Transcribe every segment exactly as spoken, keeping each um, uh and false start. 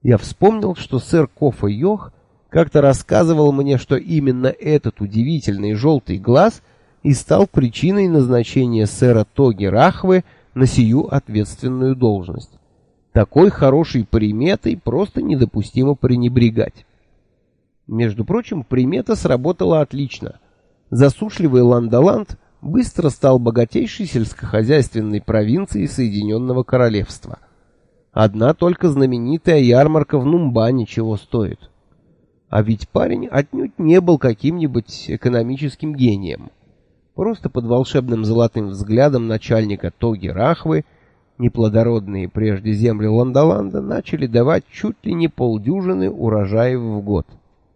Я вспомнил, что сэр Кофа Йох как-то рассказывал мне, что именно этот удивительный желтый глаз и стал причиной назначения сэра Тоги Рахвы на сию ответственную должность. Такой хорошей приметой просто недопустимо пренебрегать. Между прочим, примета сработала отлично. Засушливый Ландоланд быстро стал богатейшей сельскохозяйственной провинцией Соединенного Королевства. Одна только знаменитая ярмарка в Нумбане чего стоит. А ведь парень отнюдь не был каким-нибудь экономическим гением. Просто под волшебным золотым взглядом начальника Тоги Рахвы неплодородные прежде земли Ландоланда начали давать чуть ли не полдюжины урожаев в год.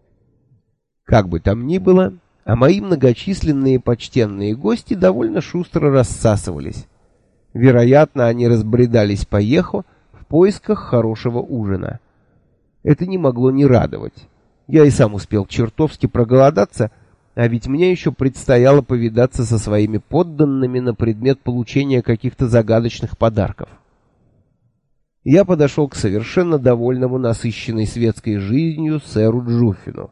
Как бы там ни было, а мои многочисленные почтенные гости довольно шустро рассасывались. Вероятно, они разбредались по Ехо в поисках хорошего ужина. Это не могло не радовать. Я и сам успел чертовски проголодаться, а ведь мне еще предстояло повидаться со своими подданными на предмет получения каких-то загадочных подарков. Я подошел к совершенно довольному насыщенной светской жизнью сэру Джуффину.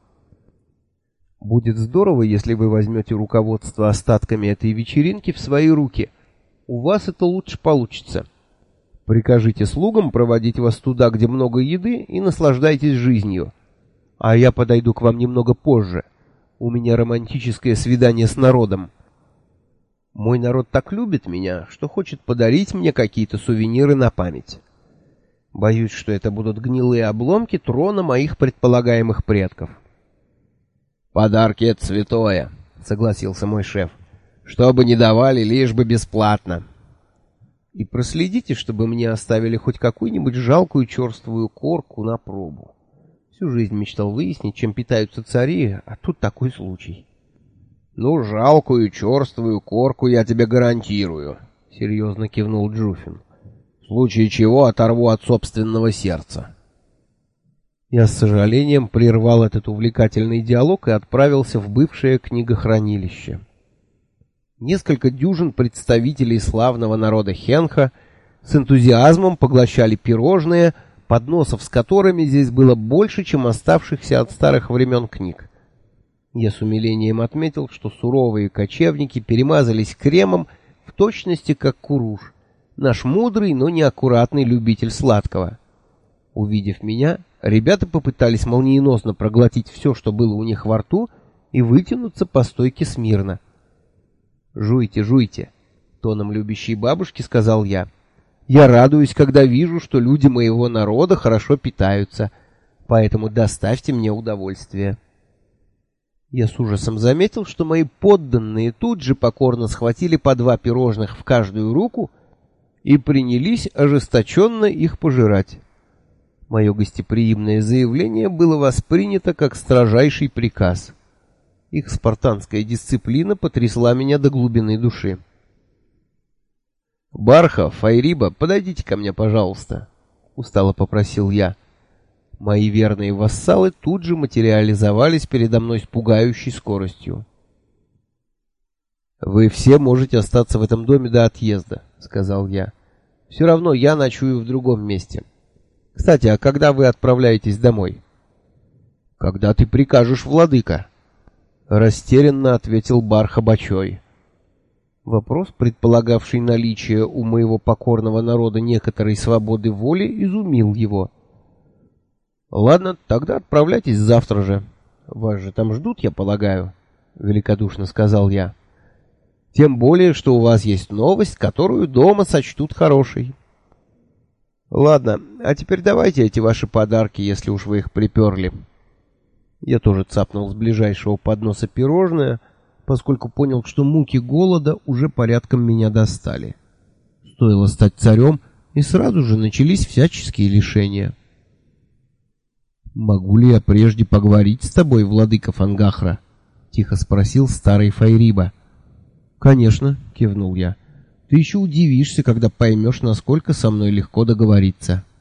«Будет здорово, если вы возьмете руководство остатками этой вечеринки в свои руки. У вас это лучше получится. Прикажите слугам проводить вас туда, где много еды, и наслаждайтесь жизнью. А я подойду к вам немного позже. У меня романтическое свидание с народом. Мой народ так любит меня, что хочет подарить мне какие-то сувениры на память. Боюсь, что это будут гнилые обломки трона моих предполагаемых предков». «Подарки — это святое», — согласился мой шеф. «Что бы ни давали, лишь бы бесплатно». «И проследите, чтобы мне оставили хоть какую-нибудь жалкую черствую корку на пробу. Всю жизнь мечтал выяснить, чем питаются цари, а тут такой случай». «Ну, жалкую черствую корку я тебе гарантирую», — серьезно кивнул Джуффин. «В случае чего оторву от собственного сердца». Я с сожалением прервал этот увлекательный диалог и отправился в бывшее книгохранилище. Несколько дюжин представителей славного народа Хенха с энтузиазмом поглощали пирожные, подносов с которыми здесь было больше, чем оставшихся от старых времен книг. Я с умилением отметил, что суровые кочевники перемазались кремом в точности как Куруш, наш мудрый, но неаккуратный любитель сладкого. Увидев меня, ребята попытались молниеносно проглотить все, что было у них во рту, и вытянуться по стойке смирно. «Жуйте, жуйте», — тоном любящей бабушки сказал я. «Я радуюсь, когда вижу, что люди моего народа хорошо питаются, поэтому доставьте мне удовольствие». Я с ужасом заметил, что мои подданные тут же покорно схватили по два пирожных в каждую руку и принялись ожесточенно их пожирать. Мое гостеприимное заявление было воспринято как строжайший приказ. Их спартанская дисциплина потрясла меня до глубины души. «Барха, Файриба, подойдите ко мне, пожалуйста», — устало попросил я. Мои верные вассалы тут же материализовались передо мной с пугающей скоростью. «Вы все можете остаться в этом доме до отъезда», — сказал я. «Все равно я ночую в другом месте. Кстати, а когда вы отправляетесь домой?» «Когда ты прикажешь, владыка», — растерянно ответил Барха Бачой. Вопрос, предполагавший наличие у моего покорного народа некоторой свободы воли, изумил его. «Ладно, тогда отправляйтесь завтра же. Вас же там ждут, я полагаю», — великодушно сказал я. «Тем более, что у вас есть новость, которую дома сочтут хорошей». «Ладно, а теперь давайте эти ваши подарки, если уж вы их приперли». Я тоже цапнул с ближайшего подноса пирожное, поскольку понял, что муки голода уже порядком меня достали. Стоило стать царем, и сразу же начались всяческие лишения. «Могу ли я прежде поговорить с тобой, владыка Фангахра?» — тихо спросил старый Файриба. «Конечно», — кивнул я. «Ты еще удивишься, когда поймешь, насколько со мной легко договориться».